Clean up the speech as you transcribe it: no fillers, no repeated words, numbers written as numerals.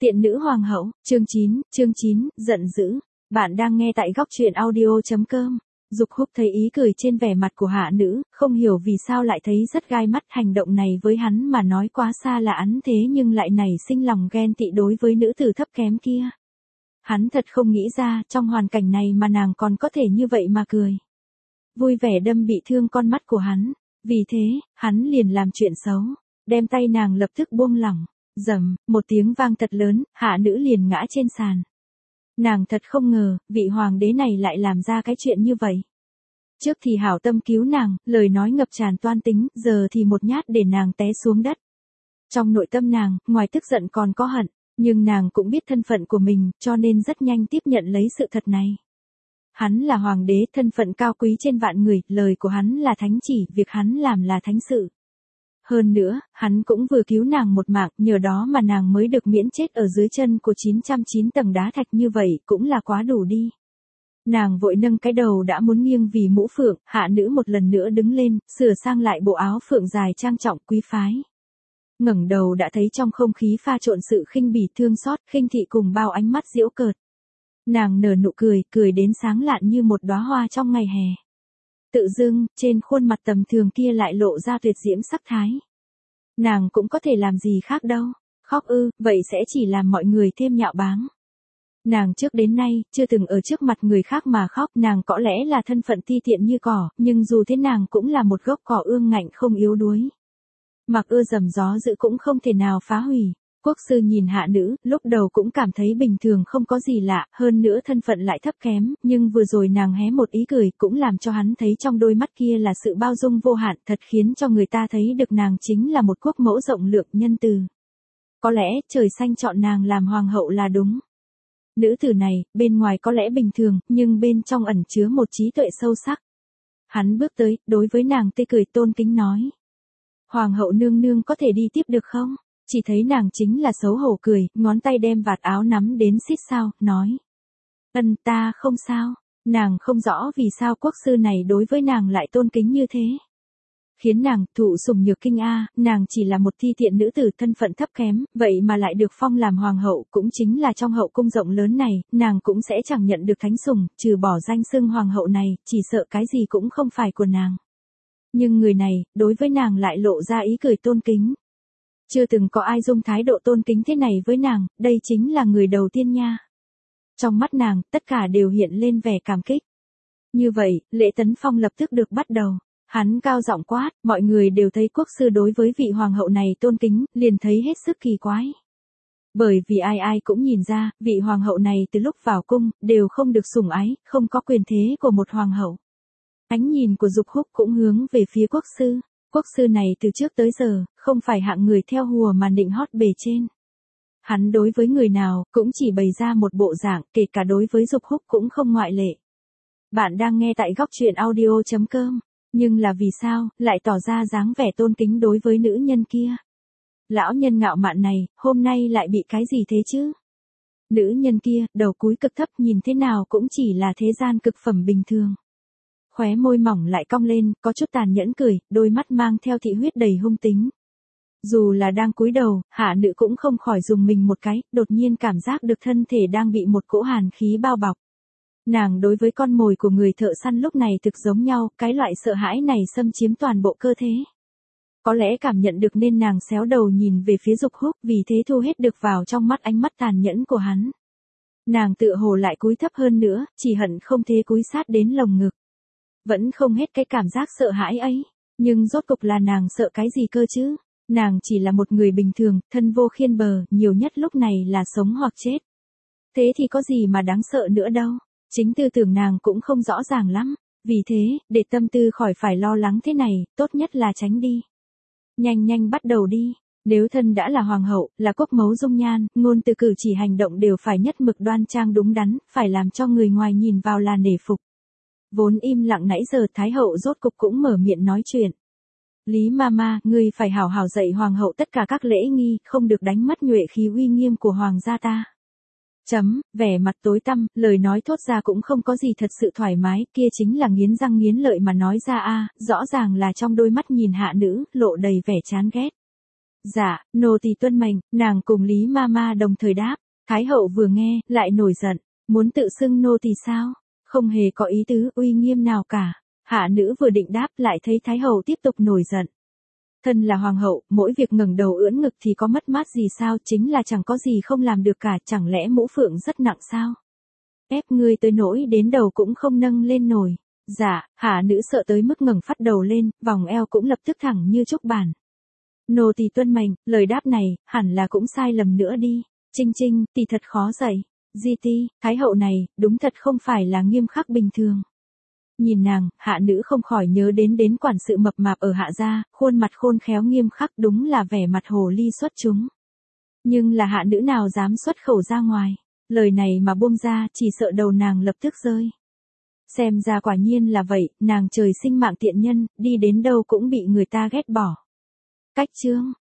Tiện nữ hoàng hậu, chương 9, giận dữ. Bạn đang nghe tại góc truyện audio.com. Dục Húc thấy ý cười trên vẻ mặt của hạ nữ, không hiểu vì sao lại thấy rất gai mắt. Hành động này với hắn mà nói quá xa lạ hắn, thế nhưng lại nảy sinh lòng ghen tị đối với nữ tử thấp kém kia. Hắn thật không nghĩ ra trong hoàn cảnh này mà nàng còn có thể như vậy mà cười. Vui vẻ đâm bị thương con mắt của hắn. Vì thế, hắn liền làm chuyện xấu, đem tay nàng lập tức buông lỏng. Rầm, một tiếng vang thật lớn, hạ nữ liền ngã trên sàn. Nàng thật không ngờ, vị hoàng đế này lại làm ra cái chuyện như vậy. Trước thì hảo tâm cứu nàng, lời nói ngập tràn toan tính, giờ thì một nhát để nàng té xuống đất. Trong nội tâm nàng, ngoài tức giận còn có hận, nhưng nàng cũng biết thân phận của mình, cho nên rất nhanh tiếp nhận lấy sự thật này. Hắn là hoàng đế, thân phận cao quý trên vạn người, lời của hắn là thánh chỉ, việc hắn làm là thánh sự. Hơn nữa, hắn cũng vừa cứu nàng một mạng, nhờ đó mà nàng mới được miễn chết ở dưới chân của 909 tầng đá thạch, như vậy cũng là quá đủ đi. Nàng vội nâng cái đầu đã muốn nghiêng vì mũ phượng, hạ nữ một lần nữa đứng lên, sửa sang lại bộ áo phượng dài trang trọng quý phái. Ngẩng đầu đã thấy trong không khí pha trộn sự khinh bỉ, thương xót, khinh thị cùng bao ánh mắt giễu cợt. Nàng nở nụ cười, cười đến sáng lạn như một đóa hoa trong ngày hè. Tự dưng, trên khuôn mặt tầm thường kia lại lộ ra tuyệt diễm sắc thái. Nàng cũng có thể làm gì khác đâu. Khóc ư, vậy sẽ chỉ làm mọi người thêm nhạo báng. Nàng trước đến nay, chưa từng ở trước mặt người khác mà khóc. Nàng có lẽ là thân phận ti tiện như cỏ, nhưng dù thế nàng cũng là một gốc cỏ ương ngạnh không yếu đuối. Mặc ưa dầm gió dữ cũng không thể nào phá hủy. Quốc sư nhìn hạ nữ, lúc đầu cũng cảm thấy bình thường không có gì lạ, hơn nữa thân phận lại thấp kém, nhưng vừa rồi nàng hé một ý cười cũng làm cho hắn thấy trong đôi mắt kia là sự bao dung vô hạn, thật khiến cho người ta thấy được nàng chính là một quốc mẫu rộng lượng nhân từ. Có lẽ trời xanh chọn nàng làm hoàng hậu là đúng. Nữ tử này, bên ngoài có lẽ bình thường, nhưng bên trong ẩn chứa một trí tuệ sâu sắc. Hắn bước tới, đối với nàng tươi cười tôn kính nói. Hoàng hậu nương nương có thể đi tiếp được không? Chỉ thấy nàng chính là xấu hổ cười, ngón tay đem vạt áo nắm đến xít sao, nói. Ta không sao. Nàng không rõ vì sao quốc sư này đối với nàng lại tôn kính như thế. Khiến nàng thụ sủng nhược kinh nàng chỉ là một thi tiện nữ tử thân phận thấp kém, vậy mà lại được phong làm hoàng hậu, cũng chính là trong hậu cung rộng lớn này, nàng cũng sẽ chẳng nhận được thánh sủng, trừ bỏ danh xưng hoàng hậu này, chỉ sợ cái gì cũng không phải của nàng. Nhưng người này, đối với nàng lại lộ ra ý cười tôn kính. Chưa từng có ai dùng thái độ tôn kính thế này với nàng, đây chính là người đầu tiên nha. Trong mắt nàng, tất cả đều hiện lên vẻ cảm kích. Như vậy, lễ tấn phong lập tức được bắt đầu. Hắn cao giọng quát, mọi người đều thấy quốc sư đối với vị hoàng hậu này tôn kính, liền thấy hết sức kỳ quái. Bởi vì ai ai cũng nhìn ra, vị hoàng hậu này từ lúc vào cung, đều không được sủng ái, không có quyền thế của một hoàng hậu. Ánh nhìn của Dục Húc cũng hướng về phía quốc sư. Quốc sư này từ trước tới giờ, không phải hạng người theo hùa mà nịnh hót bề trên. Hắn đối với người nào, cũng chỉ bày ra một bộ dạng, kể cả đối với Dục Húc cũng không ngoại lệ. Bạn đang nghe tại góc truyện audio.com. Nhưng là vì sao, lại tỏ ra dáng vẻ tôn kính đối với nữ nhân kia? Lão nhân ngạo mạn này, hôm nay lại bị cái gì thế chứ? Nữ nhân kia, đầu cúi cực thấp nhìn thế nào cũng chỉ là thế gian cực phẩm bình thường. Khóe môi mỏng lại cong lên, có chút tàn nhẫn cười, đôi mắt mang theo thị huyết đầy hung tính. Dù là đang cúi đầu, hạ nữ cũng không khỏi dùng mình một cái, đột nhiên cảm giác được thân thể đang bị một cỗ hàn khí bao bọc. Nàng đối với con mồi của người thợ săn lúc này thực giống nhau, cái loại sợ hãi này xâm chiếm toàn bộ cơ thể. Có lẽ cảm nhận được nên nàng xéo đầu nhìn về phía Dục Húc, vì thế thu hết được vào trong mắt ánh mắt tàn nhẫn của hắn. Nàng tựa hồ lại cúi thấp hơn nữa, chỉ hận không thế cúi sát đến lồng ngực. Vẫn không hết cái cảm giác sợ hãi ấy, nhưng rốt cục là nàng sợ cái gì cơ chứ? Nàng chỉ là một người bình thường, thân vô khiên bờ, nhiều nhất lúc này là sống hoặc chết. Thế thì có gì mà đáng sợ nữa đâu, chính tư tưởng nàng cũng không rõ ràng lắm, vì thế, để tâm tư khỏi phải lo lắng thế này, tốt nhất là tránh đi. Nhanh bắt đầu đi, nếu thân đã là hoàng hậu, là quốc mẫu dung nhan, ngôn từ cử chỉ hành động đều phải nhất mực đoan trang đúng đắn, phải làm cho người ngoài nhìn vào là nể phục. Vốn im lặng nãy giờ Thái hậu rốt cục cũng mở miệng nói chuyện. Lý Mama, ngươi phải hảo hảo dạy hoàng hậu tất cả các lễ nghi, không được đánh mất nhuệ khí uy nghiêm của hoàng gia ta. Vẻ mặt tối tăm, lời nói thốt ra cũng không có gì thật sự thoải mái, kia chính là nghiến răng nghiến lợi mà nói ra rõ ràng là trong đôi mắt nhìn hạ nữ, lộ đầy vẻ chán ghét. Dạ, nô tỳ tuân mệnh, nàng cùng Lý Mama đồng thời đáp. Thái hậu vừa nghe, lại nổi giận, muốn tự xưng nô tỳ sao? Không hề có ý tứ uy nghiêm nào cả. Hạ nữ vừa định đáp lại thấy Thái hậu tiếp tục nổi giận. Thân là hoàng hậu, mỗi việc ngẩng đầu ưỡn ngực thì có mất mát gì sao, chính là chẳng có gì không làm được cả, chẳng lẽ mũ phượng rất nặng sao? Ép ngươi tới nỗi đến đầu cũng không nâng lên nổi. Dạ, hạ nữ sợ tới mức ngẩng phát đầu lên, vòng eo cũng lập tức thẳng như trúc bản. Nô tỳ tuân mệnh, lời đáp này, hẳn là cũng sai lầm nữa đi. Trinh Trinh, tỳ thật khó dạy. Di ti, thái hậu này, đúng thật không phải là nghiêm khắc bình thường. Nhìn nàng, hạ nữ không khỏi nhớ đến quản sự mập mạp ở hạ gia, khuôn mặt khôn khéo nghiêm khắc đúng là vẻ mặt hồ ly xuất chúng. Nhưng là hạ nữ nào dám xuất khẩu ra ngoài, lời này mà buông ra chỉ sợ đầu nàng lập tức rơi. Xem ra quả nhiên là vậy, nàng trời sinh mạng tiện nhân, đi đến đâu cũng bị người ta ghét bỏ. Cách chương